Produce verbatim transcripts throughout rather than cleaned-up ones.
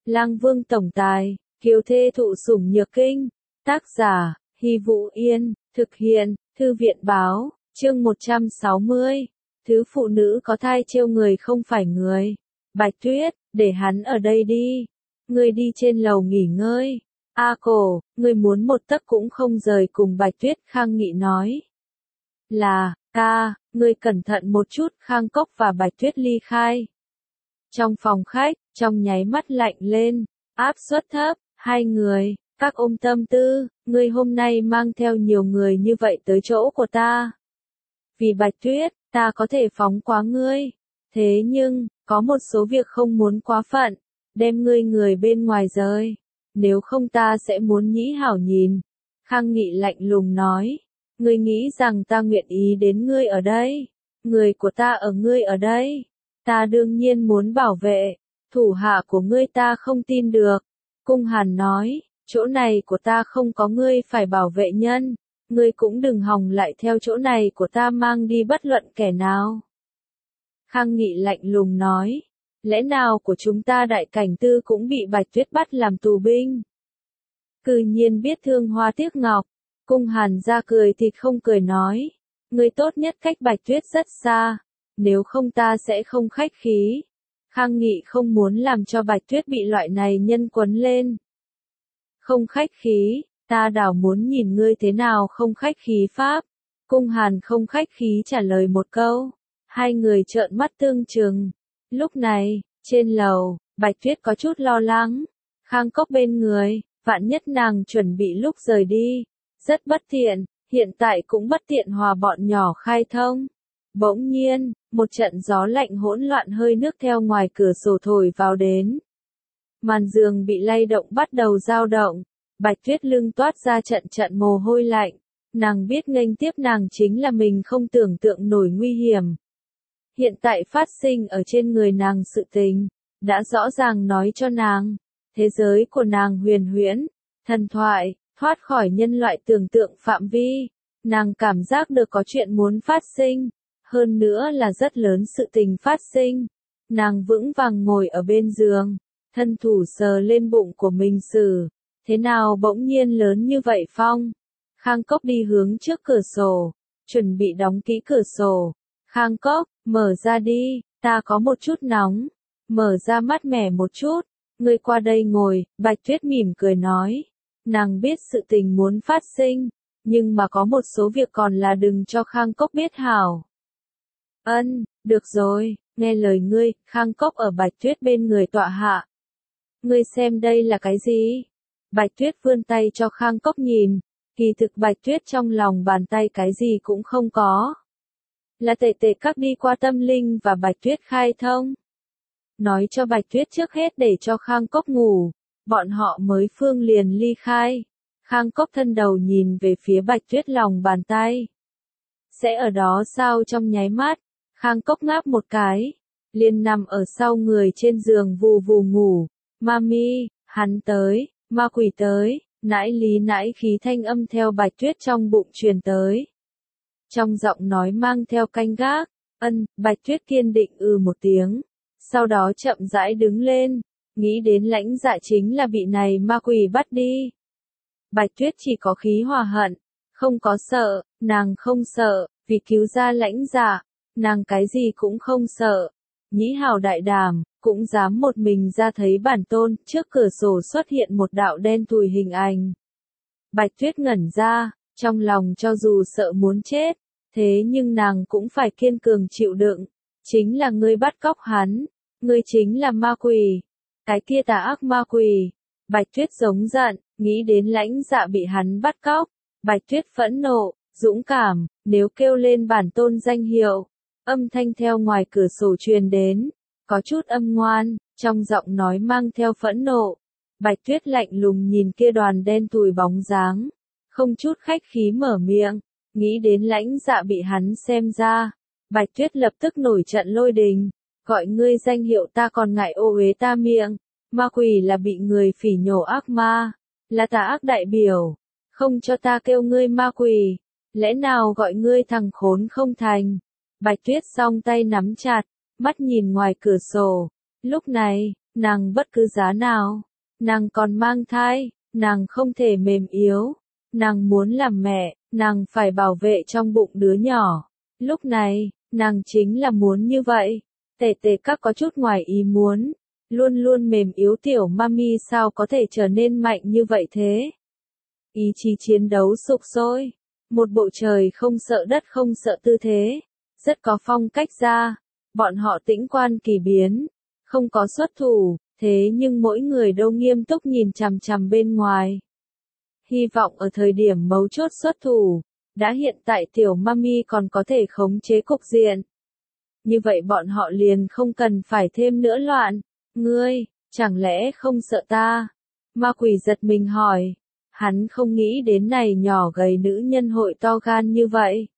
Lang Vương tổng tài, kiều thê thụ sủng nhược kinh. Tác giả, Hy Vũ Yên, thực hiện, Thư viện báo, chương một trăm sáu mươi. Thứ phụ nữ có thai trêu người không phải người. Bạch Tuyết, để hắn ở đây đi. Ngươi đi trên lầu nghỉ ngơi. A Cổ, ngươi muốn một tấc cũng không rời cùng Bạch Tuyết. Khang Nghị nói. Là, ca, ngươi cẩn thận một chút. Khang Cốc và Bạch Tuyết ly khai. Trong phòng khách, trong nháy mắt lạnh lên, áp suất thấp, hai người, các ôm tâm tư, ngươi hôm nay mang theo nhiều người như vậy tới chỗ của ta. Vì Bạch Tuyết, ta có thể phóng quá ngươi. Thế nhưng, có một số việc không muốn quá phận, đem ngươi người bên ngoài rơi. Nếu không ta sẽ muốn nhĩ hảo nhìn. Khang Nghị lạnh lùng nói, ngươi nghĩ rằng ta nguyện ý đến ngươi ở đây. Người của ta ở ngươi ở đây. Ta đương nhiên muốn bảo vệ, thủ hạ của ngươi ta không tin được. Cung Hàn nói, chỗ này của ta không có ngươi phải bảo vệ nhân, ngươi cũng đừng hòng lại theo chỗ này của ta mang đi bất luận kẻ nào. Khang Nghị lạnh lùng nói, lẽ nào của chúng ta đại cảnh tư cũng bị Bạch Tuyết bắt làm tù binh? Cư nhiên biết thương hoa tiếc ngọc. Cung Hàn ra cười thì không cười nói, ngươi tốt nhất cách Bạch Tuyết rất xa. Nếu không ta sẽ không khách khí. Khang Nghị không muốn làm cho Bạch Tuyết bị loại này nhân quấn lên. Không khách khí, ta đảo muốn nhìn ngươi thế nào không khách khí pháp. Cung Hàn không khách khí trả lời một câu. Hai người trợn mắt tương trừng. Lúc này, trên lầu, Bạch Tuyết có chút lo lắng. Khang Cốc bên người, vạn nhất nàng chuẩn bị lúc rời đi. Rất bất tiện, hiện tại cũng bất tiện hòa bọn nhỏ khai thông. Bỗng nhiên, một trận gió lạnh hỗn loạn hơi nước theo ngoài cửa sổ thổi vào đến. Màn giường bị lay động bắt đầu dao động. Bạch Tuyết lưng toát ra trận trận mồ hôi lạnh. Nàng biết nghênh tiếp nàng chính là mình không tưởng tượng nổi nguy hiểm. Hiện tại phát sinh ở trên người nàng sự tình, đã rõ ràng nói cho nàng. Thế giới của nàng huyền huyễn, thần thoại, thoát khỏi nhân loại tưởng tượng phạm vi. Nàng cảm giác được có chuyện muốn phát sinh. Hơn nữa là rất lớn sự tình phát sinh. Nàng vững vàng ngồi ở bên giường, thân thủ sờ lên bụng của mình xử. Thế nào bỗng nhiên lớn như vậy phong? Khang Cốc đi hướng trước cửa sổ, chuẩn bị đóng kỹ cửa sổ. Khang Cốc, mở ra đi, ta có một chút nóng. Mở ra mát mẻ một chút. Ngươi qua đây ngồi, Bạch Tuyết mỉm cười nói. Nàng biết sự tình muốn phát sinh, nhưng mà có một số việc còn là đừng cho Khang Cốc biết hảo. Ân, được rồi, nghe lời ngươi. Khang Cốc ở Bạch Tuyết bên người tọa hạ. Ngươi xem đây là cái gì? Bạch Tuyết vươn tay cho Khang Cốc nhìn, kỳ thực Bạch Tuyết trong lòng bàn tay cái gì cũng không có. Là tệ tệ các đi qua tâm linh và Bạch Tuyết khai thông. Nói cho Bạch Tuyết trước hết để cho Khang Cốc ngủ, bọn họ mới phương liền ly khai. Khang Cốc thân đầu nhìn về phía Bạch Tuyết lòng bàn tay. Sẽ ở đó sao trong nháy mắt? Khang Cốc ngáp một cái, liền nằm ở sau người trên giường vù vù ngủ. Mami, hắn tới, ma quỷ tới, nãi lý nãi khí thanh âm theo Bạch Tuyết trong bụng truyền tới. Trong giọng nói mang theo canh gác, ân, Bạch Tuyết kiên định ừ một tiếng, sau đó chậm rãi đứng lên, nghĩ đến Lãnh Dạ chính là bị này ma quỷ bắt đi. Bạch Tuyết chỉ có khí hòa hận, không có sợ, nàng không sợ, vì cứu ra Lãnh Dạ. Nàng cái gì cũng không sợ. Nhĩ hào đại đảm, cũng dám một mình ra thấy bản tôn. Trước cửa sổ xuất hiện một đạo đen thui hình ảnh. Bạch Tuyết ngẩn ra, trong lòng cho dù sợ muốn chết, thế nhưng nàng cũng phải kiên cường chịu đựng. Chính là ngươi bắt cóc hắn, ngươi chính là ma quỷ, cái kia tà ác ma quỷ. Bạch Tuyết giống giận, nghĩ đến Lãnh Dạ bị hắn bắt cóc. Bạch Tuyết phẫn nộ, dũng cảm, nếu kêu lên bản tôn danh hiệu. Âm thanh theo ngoài cửa sổ truyền đến, có chút âm ngoan, trong giọng nói mang theo phẫn nộ. Bạch Tuyết lạnh lùng nhìn kia đoàn đen thui bóng dáng, không chút khách khí mở miệng, nghĩ đến Lãnh Dạ bị hắn xem ra. Bạch Tuyết lập tức nổi trận lôi đình, gọi ngươi danh hiệu ta còn ngại ô uế ta miệng. Ma quỷ là bị người phỉ nhổ ác ma, là tà ác đại biểu, không cho ta kêu ngươi ma quỷ, lẽ nào gọi ngươi thằng khốn không thành. Bạch Tuyết song tay nắm chặt, mắt nhìn ngoài cửa sổ. Lúc này, nàng bất cứ giá nào, nàng còn mang thai, nàng không thể mềm yếu, nàng muốn làm mẹ, nàng phải bảo vệ trong bụng đứa nhỏ. Lúc này, nàng chính là muốn như vậy. Tề tề các có chút ngoài ý muốn, luôn luôn mềm yếu tiểu mami sao có thể trở nên mạnh như vậy thế? Ý chí chiến đấu sục sôi, một bộ trời không sợ đất không sợ tư thế, rất có phong cách ra, bọn họ tĩnh quan kỳ biến, không có xuất thủ, thế nhưng mỗi người đâu nghiêm túc nhìn chằm chằm bên ngoài. Hy vọng ở thời điểm mấu chốt xuất thủ, đã hiện tại tiểu mami còn có thể khống chế cục diện. Như vậy bọn họ liền không cần phải thêm nữa loạn. Ngươi, chẳng lẽ không sợ ta? Ma quỷ giật mình hỏi. Hắn không nghĩ đến này nhỏ gầy nữ nhân hội to gan như vậy.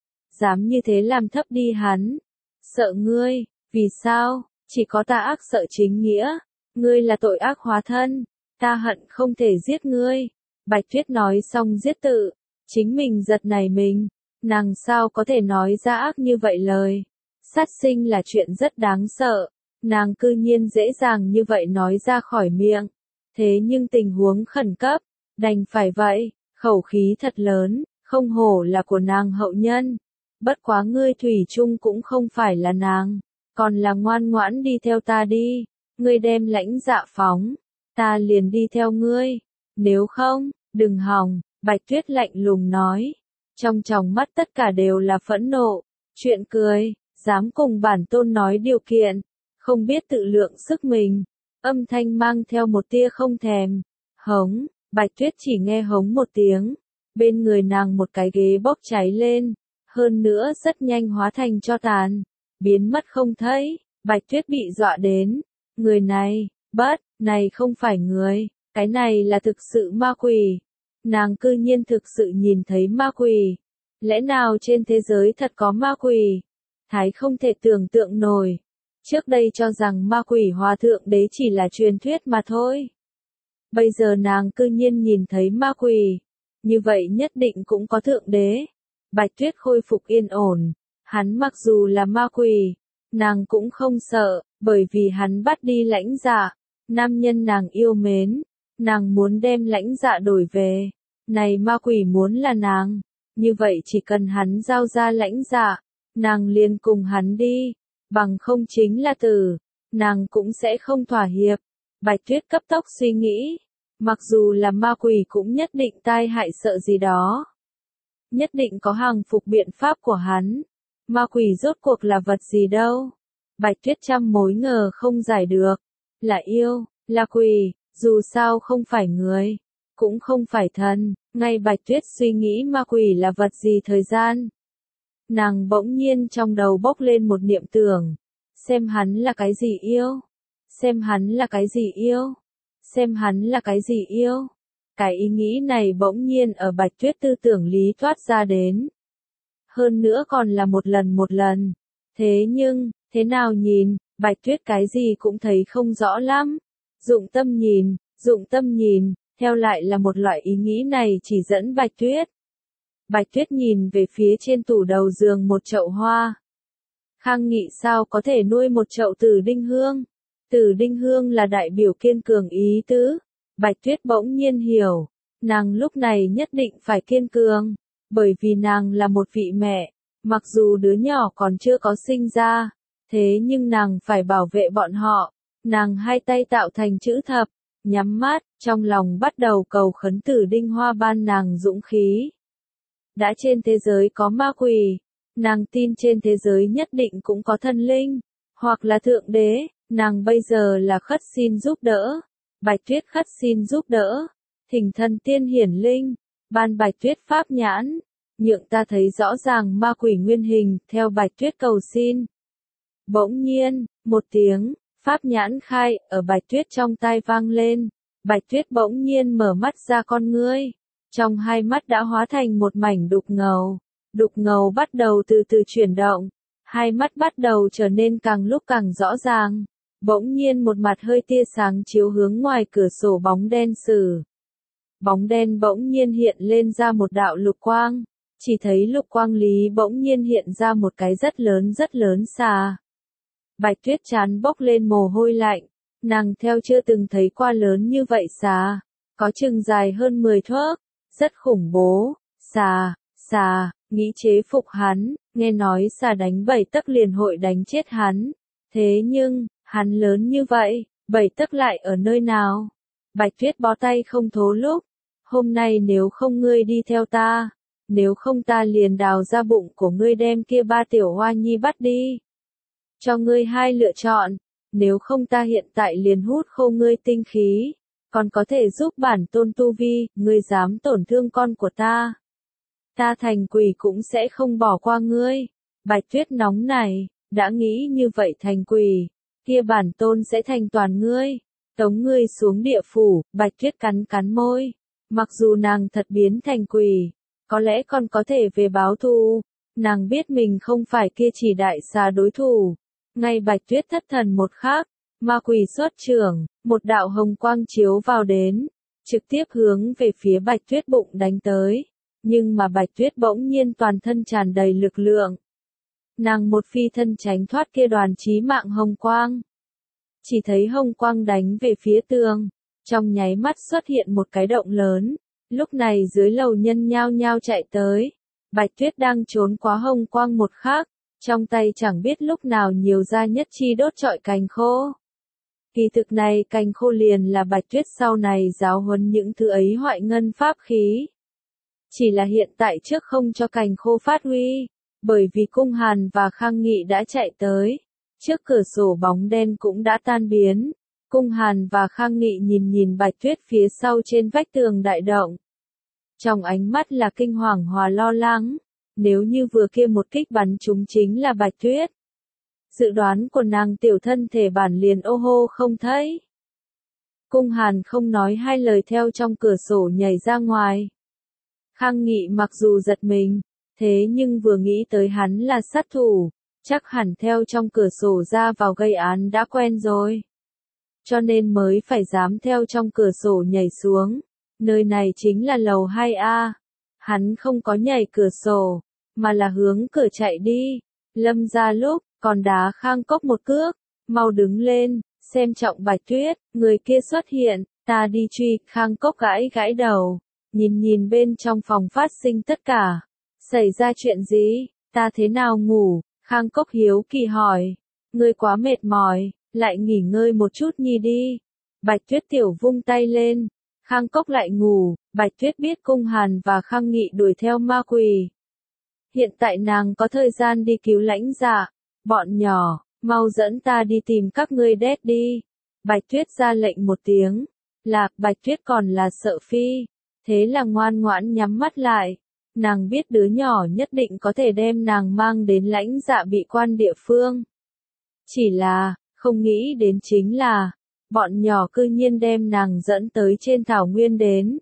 Dám như thế làm thấp đi hắn. Sợ ngươi, vì sao? Chỉ có ta ác sợ chính nghĩa. Ngươi là tội ác hóa thân. Ta hận không thể giết ngươi. Bạch Tuyết nói xong giết tự. Chính mình giật này mình. Nàng sao có thể nói ra ác như vậy lời. Sát sinh là chuyện rất đáng sợ. Nàng cư nhiên dễ dàng như vậy nói ra khỏi miệng. Thế nhưng tình huống khẩn cấp. Đành phải vậy, khẩu khí thật lớn, không hổ là của nàng hậu nhân. Bất quá ngươi thủy chung cũng không phải là nàng, còn là ngoan ngoãn đi theo ta đi. Ngươi đem lãnh dạ phóng, ta liền đi theo ngươi. Nếu không, đừng hòng, Bạch Tuyết lạnh lùng nói. Trong tròng mắt tất cả đều là phẫn nộ, chuyện cười, dám cùng bản tôn nói điều kiện, không biết tự lượng sức mình. Âm thanh mang theo một tia không thèm, hống. Bạch Tuyết chỉ nghe hống một tiếng, bên người nàng một cái ghế bốc cháy lên, hơn nữa rất nhanh hóa thành tro tàn, biến mất không thấy. Bạch Tuyết bị dọa đến, người này, bất, này không phải người, cái này là thực sự ma quỷ. Nàng cư nhiên thực sự nhìn thấy ma quỷ. Lẽ nào trên thế giới thật có ma quỷ? Thái không thể tưởng tượng nổi. Trước đây cho rằng ma quỷ hòa thượng đế chỉ là truyền thuyết mà thôi. Bây giờ nàng cư nhiên nhìn thấy ma quỷ, như vậy nhất định cũng có thượng đế. Bạch Tuyết khôi phục yên ổn, hắn mặc dù là ma quỷ, nàng cũng không sợ, bởi vì hắn bắt đi lãnh dạ, nam nhân nàng yêu mến, nàng muốn đem lãnh dạ đổi về. Này ma quỷ muốn là nàng, như vậy chỉ cần hắn giao ra lãnh dạ, nàng liền cùng hắn đi, bằng không chính là tử, nàng cũng sẽ không thỏa hiệp. Bạch Tuyết cấp tốc suy nghĩ, mặc dù là ma quỷ cũng nhất định tai hại sợ gì đó. Nhất định có hàng phục biện pháp của hắn. Ma quỷ rốt cuộc là vật gì đâu. Bạch Tuyết trăm mối ngờ không giải được. Là yêu, là quỷ, dù sao không phải người, cũng không phải thần. Ngay Bạch Tuyết suy nghĩ ma quỷ là vật gì thời gian. Nàng bỗng nhiên trong đầu bốc lên một niệm tưởng. Xem hắn là cái gì yêu. Xem hắn là cái gì yêu. Xem hắn là cái gì yêu. Cái ý nghĩ này bỗng nhiên ở Bạch Tuyết tư tưởng lý thoát ra đến. Hơn nữa còn là một lần một lần. Thế nhưng, thế nào nhìn, Bạch Tuyết cái gì cũng thấy không rõ lắm. Dụng tâm nhìn, dụng tâm nhìn, theo lại là một loại ý nghĩ này chỉ dẫn Bạch Tuyết. Bạch Tuyết nhìn về phía trên tủ đầu giường một chậu hoa. Khang Nghị sao có thể nuôi một chậu tử đinh hương? Tử đinh hương là đại biểu kiên cường ý tứ. Bạch Tuyết bỗng nhiên hiểu, nàng lúc này nhất định phải kiên cường, bởi vì nàng là một vị mẹ, mặc dù đứa nhỏ còn chưa có sinh ra, thế nhưng nàng phải bảo vệ bọn họ. Nàng hai tay tạo thành chữ thập, nhắm mắt, trong lòng bắt đầu cầu khấn Tử đinh hoa ban nàng dũng khí. Đã trên thế giới có ma quỷ, nàng tin trên thế giới nhất định cũng có thần linh, hoặc là thượng đế, nàng bây giờ là khất xin giúp đỡ. Bạch Tuyết khất xin giúp đỡ, thỉnh thần tiên hiển linh, ban Bạch Tuyết pháp nhãn, nhượng ta thấy rõ ràng ma quỷ nguyên hình, theo Bạch Tuyết cầu xin. Bỗng nhiên, một tiếng, pháp nhãn khai, ở Bạch Tuyết trong tai vang lên, Bạch Tuyết bỗng nhiên mở mắt ra con ngươi, trong hai mắt đã hóa thành một mảnh đục ngầu, đục ngầu bắt đầu từ từ chuyển động, hai mắt bắt đầu trở nên càng lúc càng rõ ràng. Bỗng nhiên một mặt hơi tia sáng chiếu hướng ngoài cửa sổ bóng đen sử. Bóng đen bỗng nhiên hiện lên ra một đạo lục quang, chỉ thấy lục quang lý bỗng nhiên hiện ra một cái rất lớn rất lớn xà. Bạch Tuyết chán bốc lên mồ hôi lạnh, Nàng theo chưa từng thấy qua lớn như vậy xà, có chừng dài hơn mười thước, rất khủng bố. Xà, xà, nghĩ chế phục hắn, nghe nói xà đánh bảy tấc liền hội đánh chết hắn. Thế nhưng, hắn lớn như vậy, bảy tấc lại ở nơi nào? Bạch Tuyết bó tay không thố lúc, hôm nay nếu không ngươi đi theo ta, nếu không ta liền đào ra bụng của ngươi đem kia ba tiểu hoa nhi bắt đi. Cho ngươi hai lựa chọn, nếu không ta hiện tại liền hút khô ngươi tinh khí, còn có thể giúp bản tôn tu vi, ngươi dám tổn thương con của ta. Ta thành quỷ cũng sẽ không bỏ qua ngươi. Bạch Tuyết nóng này, đã nghĩ như vậy thành quỷ, kia bản tôn sẽ thành toàn ngươi, tống ngươi xuống địa phủ. Bạch Tuyết cắn cắn môi, mặc dù nàng thật biến thành quỷ, có lẽ còn có thể về báo thù, nàng biết mình không phải kia chỉ đại xà đối thủ. Ngay Bạch Tuyết thất thần một khắc, ma quỷ xuất trưởng, một đạo hồng quang chiếu vào đến, trực tiếp hướng về phía Bạch Tuyết bụng đánh tới, nhưng mà Bạch Tuyết bỗng nhiên toàn thân tràn đầy lực lượng. Nàng một phi thân tránh thoát kia đoàn chí mạng hồng quang. Chỉ thấy hồng quang đánh về phía tường, trong nháy mắt xuất hiện một cái động lớn, lúc này dưới lầu nhân nhao nhao chạy tới. Bạch Tuyết đang trốn quá hồng quang một khắc, trong tay chẳng biết lúc nào nhiều ra nhất chi đốt trọi cành khô. Kỳ thực này cành khô liền là Bạch Tuyết sau này giáo huấn những thứ ấy hoại ngân pháp khí. Chỉ là hiện tại trước không cho cành khô phát huy, bởi vì Cung Hàn và Khang Nghị đã chạy tới, trước cửa sổ bóng đen cũng đã tan biến. Cung Hàn và Khang Nghị nhìn nhìn Bạch Tuyết phía sau trên vách tường đại động. Trong ánh mắt là kinh hoàng hòa lo lắng, nếu như vừa kia một kích bắn trúng chính là Bạch Tuyết. Dự đoán của nàng tiểu thân thể bản liền ô hô không thấy. Cung Hàn không nói hai lời theo trong cửa sổ nhảy ra ngoài. Khang Nghị mặc dù giật mình, thế nhưng vừa nghĩ tới hắn là sát thủ, chắc hẳn theo trong cửa sổ ra vào gây án đã quen rồi. Cho nên mới phải dám theo trong cửa sổ nhảy xuống. Nơi này chính là lầu hai A. Hắn không có nhảy cửa sổ, mà là hướng cửa chạy đi. Lâm ra lúc, còn đá Khang Cốc một cước, mau đứng lên, xem trọng Bạch Tuyết, người kia xuất hiện, ta đi truy. Khang Cốc gãi gãi đầu, nhìn nhìn bên trong phòng phát sinh tất cả. Xảy ra chuyện gì, ta thế nào ngủ? Khang Cốc hiếu kỳ hỏi, ngươi quá mệt mỏi, lại nghỉ ngơi một chút nhi đi. Bạch Tuyết tiểu vung tay lên, Khang Cốc lại ngủ. Bạch Tuyết biết Cung Hàn và Khang Nghị đuổi theo ma quỷ. Hiện tại nàng có thời gian đi cứu Lãnh Dạ. Bọn nhỏ, mau dẫn ta đi tìm các ngươi đét đi. Bạch Tuyết ra lệnh một tiếng. Là, Bạch Tuyết còn là sợ phi. Thế là ngoan ngoãn nhắm mắt lại. Nàng biết đứa nhỏ nhất định có thể đem nàng mang đến Lãnh Dạ bị quan địa phương. Chỉ là, không nghĩ đến chính là, bọn nhỏ cư nhiên đem nàng dẫn tới trên thảo nguyên đến.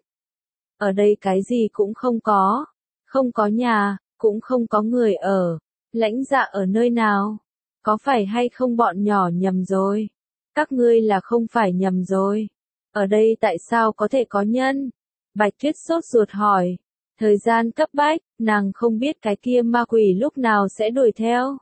Ở đây cái gì cũng không có. Không có nhà, cũng không có người ở. Lãnh Dạ ở nơi nào? Có phải hay không bọn nhỏ nhầm rồi? Các ngươi là không phải nhầm rồi. Ở đây tại sao có thể có nhân? Bạch Tuyết sốt ruột hỏi. Thời gian cấp bách, nàng không biết cái kia ma quỷ lúc nào sẽ đuổi theo.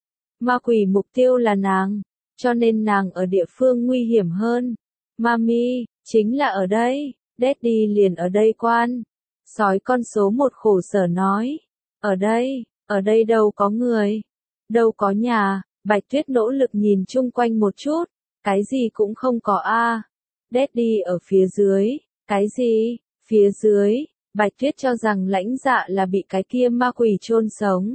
Ma quỷ mục tiêu là nàng, cho nên nàng ở địa phương nguy hiểm hơn. Mami, chính là ở đây, Daddy liền ở đây quan. Sói con số một khổ sở nói. Ở đây, ở đây đâu có người, đâu có nhà. Bạch Tuyết nỗ lực nhìn chung quanh một chút, cái gì cũng không có a. À. Daddy ở phía dưới, cái gì, phía dưới. Bạch Tuyết cho rằng Lãnh Dạ là bị cái kia ma quỷ chôn sống.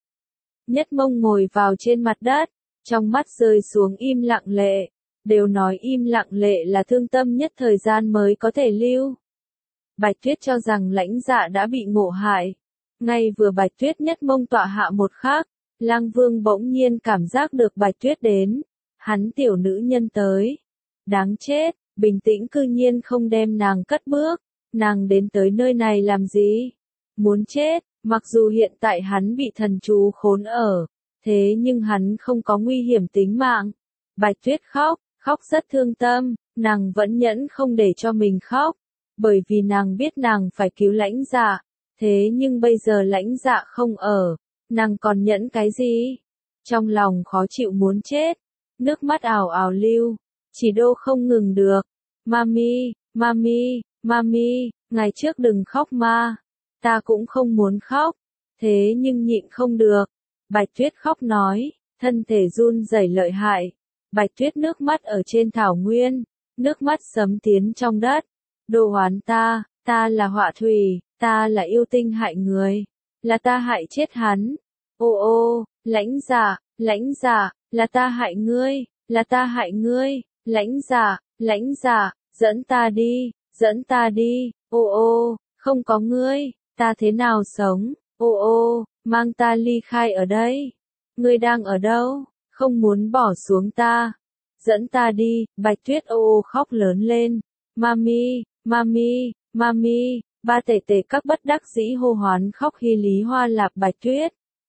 Nhất Mông ngồi vào trên mặt đất, trong mắt rơi xuống im lặng lệ. Đều nói im lặng lệ là thương tâm nhất thời gian mới có thể lưu. Bạch Tuyết cho rằng Lãnh Dạ đã bị ngộ hại. Ngay vừa Bạch Tuyết Nhất Mông tọa hạ một khắc, Lang Vương bỗng nhiên cảm giác được Bạch Tuyết đến. Hắn tiểu nữ nhân tới. Đáng chết, bình tĩnh cư nhiên không đem nàng cất bước. Nàng đến tới nơi này làm gì? Muốn chết, mặc dù hiện tại hắn bị thần chú khốn ở, thế nhưng hắn không có nguy hiểm tính mạng. Bạch Tuyết khóc, khóc rất thương tâm, nàng vẫn nhẫn không để cho mình khóc, bởi vì nàng biết nàng phải cứu Lãnh Dạ, thế nhưng bây giờ Lãnh Dạ không ở, nàng còn nhẫn cái gì? Trong lòng khó chịu muốn chết, nước mắt ào ào lưu, chỉ đô không ngừng được. Mami, mami, mami, ngày trước đừng khóc ma. Ta cũng không muốn khóc, thế nhưng nhịn không được. Bạch Tuyết khóc nói, thân thể run rẩy lợi hại. Bạch Tuyết nước mắt ở trên thảo nguyên, nước mắt sấm tiến trong đất. Đồ oán ta, ta là họa thủy, ta là yêu tinh hại người, là ta hại chết hắn. Ô ô, Lãnh Dạ, Lãnh Dạ, là ta hại ngươi, là ta hại ngươi, Lãnh Dạ, Lãnh Dạ, dẫn ta đi, dẫn ta đi, ô ô, không có ngươi, ta thế nào sống, ô ô, mang ta ly khai ở đây. Ngươi đang ở đâu, không muốn bỏ xuống ta, dẫn ta đi. Bạch Tuyết ô ô khóc lớn lên, mami, mami, mami, ba tể tể các bất đắc dĩ hô hoán khóc hy lý hoa lạp Bạch Tuyết.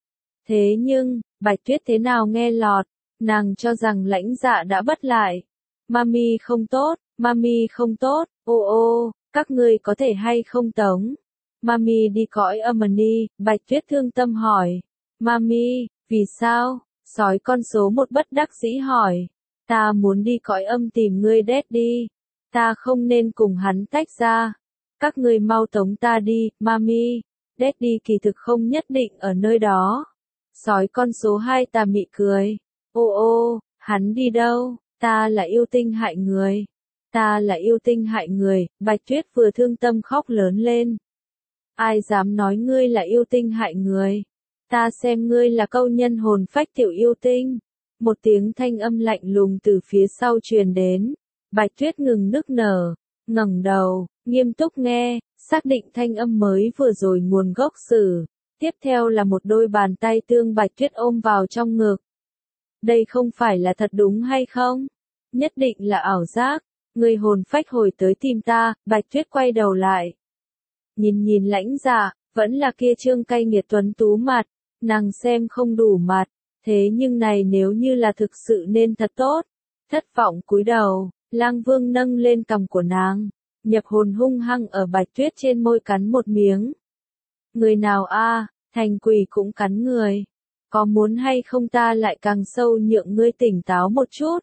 Thế nhưng, Bạch Tuyết thế nào nghe lọt, nàng cho rằng Lãnh Dạ đã bất lại. Mami không tốt, mami không tốt, ô ô, các ngươi có thể hay không tống. Mami đi cõi âm đi, Bạch Tuyết thương tâm hỏi. Mami, vì sao? Sói con số một bất đắc dĩ hỏi. Ta muốn đi cõi âm tìm ngươi Daddy. Ta không nên cùng hắn tách ra. Các ngươi mau tống ta đi, Mami. Daddy kỳ thực không nhất định ở nơi đó. Sói con số hai tà mị cười. Ô ô, hắn đi đâu? Ta là yêu tinh hại người. Ta là yêu tinh hại người. Bạch Tuyết vừa thương tâm khóc lớn lên. Ai dám nói ngươi là yêu tinh hại người? Ta xem ngươi là câu nhân hồn phách tiểu yêu tinh. Một tiếng thanh âm lạnh lùng từ phía sau truyền đến. Bạch Tuyết ngừng nức nở, ngẩng đầu, nghiêm túc nghe, xác định thanh âm mới vừa rồi nguồn gốc sử. Tiếp theo là một đôi bàn tay tương Bạch Tuyết ôm vào trong ngực. Đây không phải là thật đúng hay không? Nhất định là ảo giác. Người hồn phách hồi tới tìm ta. Bạch Tuyết quay đầu lại. Nhìn nhìn Lãnh Dạ, vẫn là kia trương cay nghiệt tuấn tú mặt. Nàng xem không đủ mặt. Thế nhưng này nếu như là thực sự nên thật tốt. Thất vọng cúi đầu, Lang Vương nâng lên cằm của nàng. Nhập hồn hung hăng ở Bạch Tuyết trên môi cắn một miếng. Người nào a, thành quỷ cũng cắn người. Có muốn hay không ta lại càng sâu nhượng ngươi tỉnh táo một chút?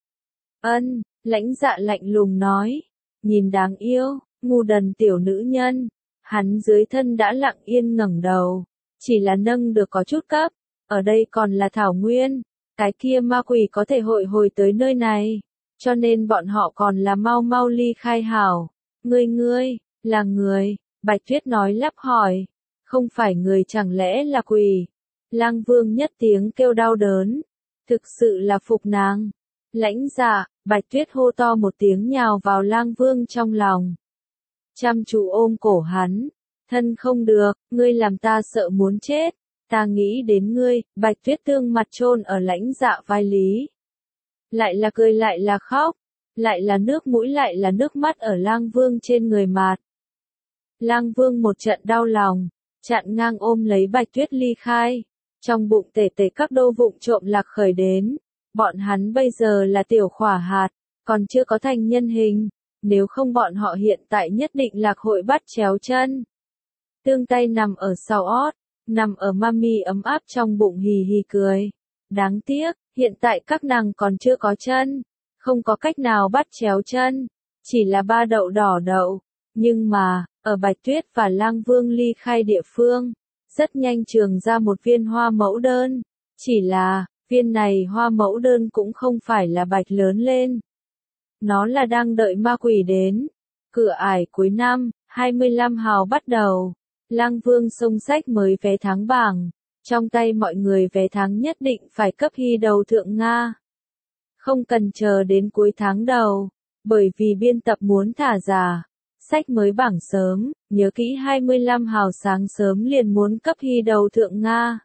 Ân, Lãnh Dạ lạnh lùng nói. Nhìn đáng yêu, ngu đần tiểu nữ nhân. Hắn dưới thân đã lặng yên ngẩng đầu. Chỉ là nâng được có chút cấp. Ở đây còn là thảo nguyên. Cái kia ma quỷ có thể hội hồi tới nơi này. Cho nên bọn họ còn là mau mau ly khai hảo. Ngươi ngươi, là người. Bạch Tuyết nói lắp hỏi. Không phải người chẳng lẽ là quỷ. Lang Vương nhất tiếng kêu đau đớn. Thực sự là phục nàng. Lãnh Dạ, Bạch Tuyết hô to một tiếng nhào vào Lang Vương trong lòng. Chăm chú ôm cổ hắn. Thân không được, ngươi làm ta sợ muốn chết. Ta nghĩ đến ngươi. Bạch Tuyết tương mặt chôn ở Lãnh Dạ vai lý. Lại là cười lại là khóc. Lại là nước mũi lại là nước mắt ở Lang Vương trên người mạt. Lang Vương một trận đau lòng. Chặn ngang ôm lấy Bạch Tuyết ly khai. Trong bụng tể tể các đô vụng trộm lạc khởi đến. Bọn hắn bây giờ là tiểu khỏa hạt. Còn chưa có thành nhân hình. Nếu không bọn họ hiện tại nhất định lạc hội bắt chéo chân. Tương tay nằm ở sau ót. Nằm ở mami ấm áp trong bụng hì hì cười. Đáng tiếc, hiện tại các nàng còn chưa có chân. Không có cách nào bắt chéo chân. Chỉ là ba đậu đỏ đậu. Nhưng mà, ở Bạch Tuyết và Lang Vương ly khai địa phương. Rất nhanh trường ra một viên hoa mẫu đơn. Chỉ là, viên này hoa mẫu đơn cũng không phải là bạch lớn lên. Nó là đang đợi ma quỷ đến. Cửa ải cuối năm, hai mươi lăm hào bắt đầu. Lang Vương xông sách mới vé tháng bảng. Trong tay mọi người vé tháng nhất định phải cấp hy đầu thượng Nga. Không cần chờ đến cuối tháng đầu. Bởi vì biên tập muốn thả giả. Sách mới bảng sớm, nhớ kỹ hai mươi lăm hào sáng sớm liền muốn cấp hy đầu thượng Nga.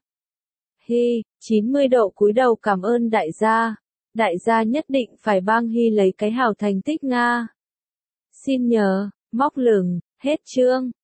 Hy, chín mươi độ cúi đầu cảm ơn đại gia. Đại gia nhất định phải bang hy lấy cái hào thành tích Nga. Xin nhớ, móc lửng, hết chương.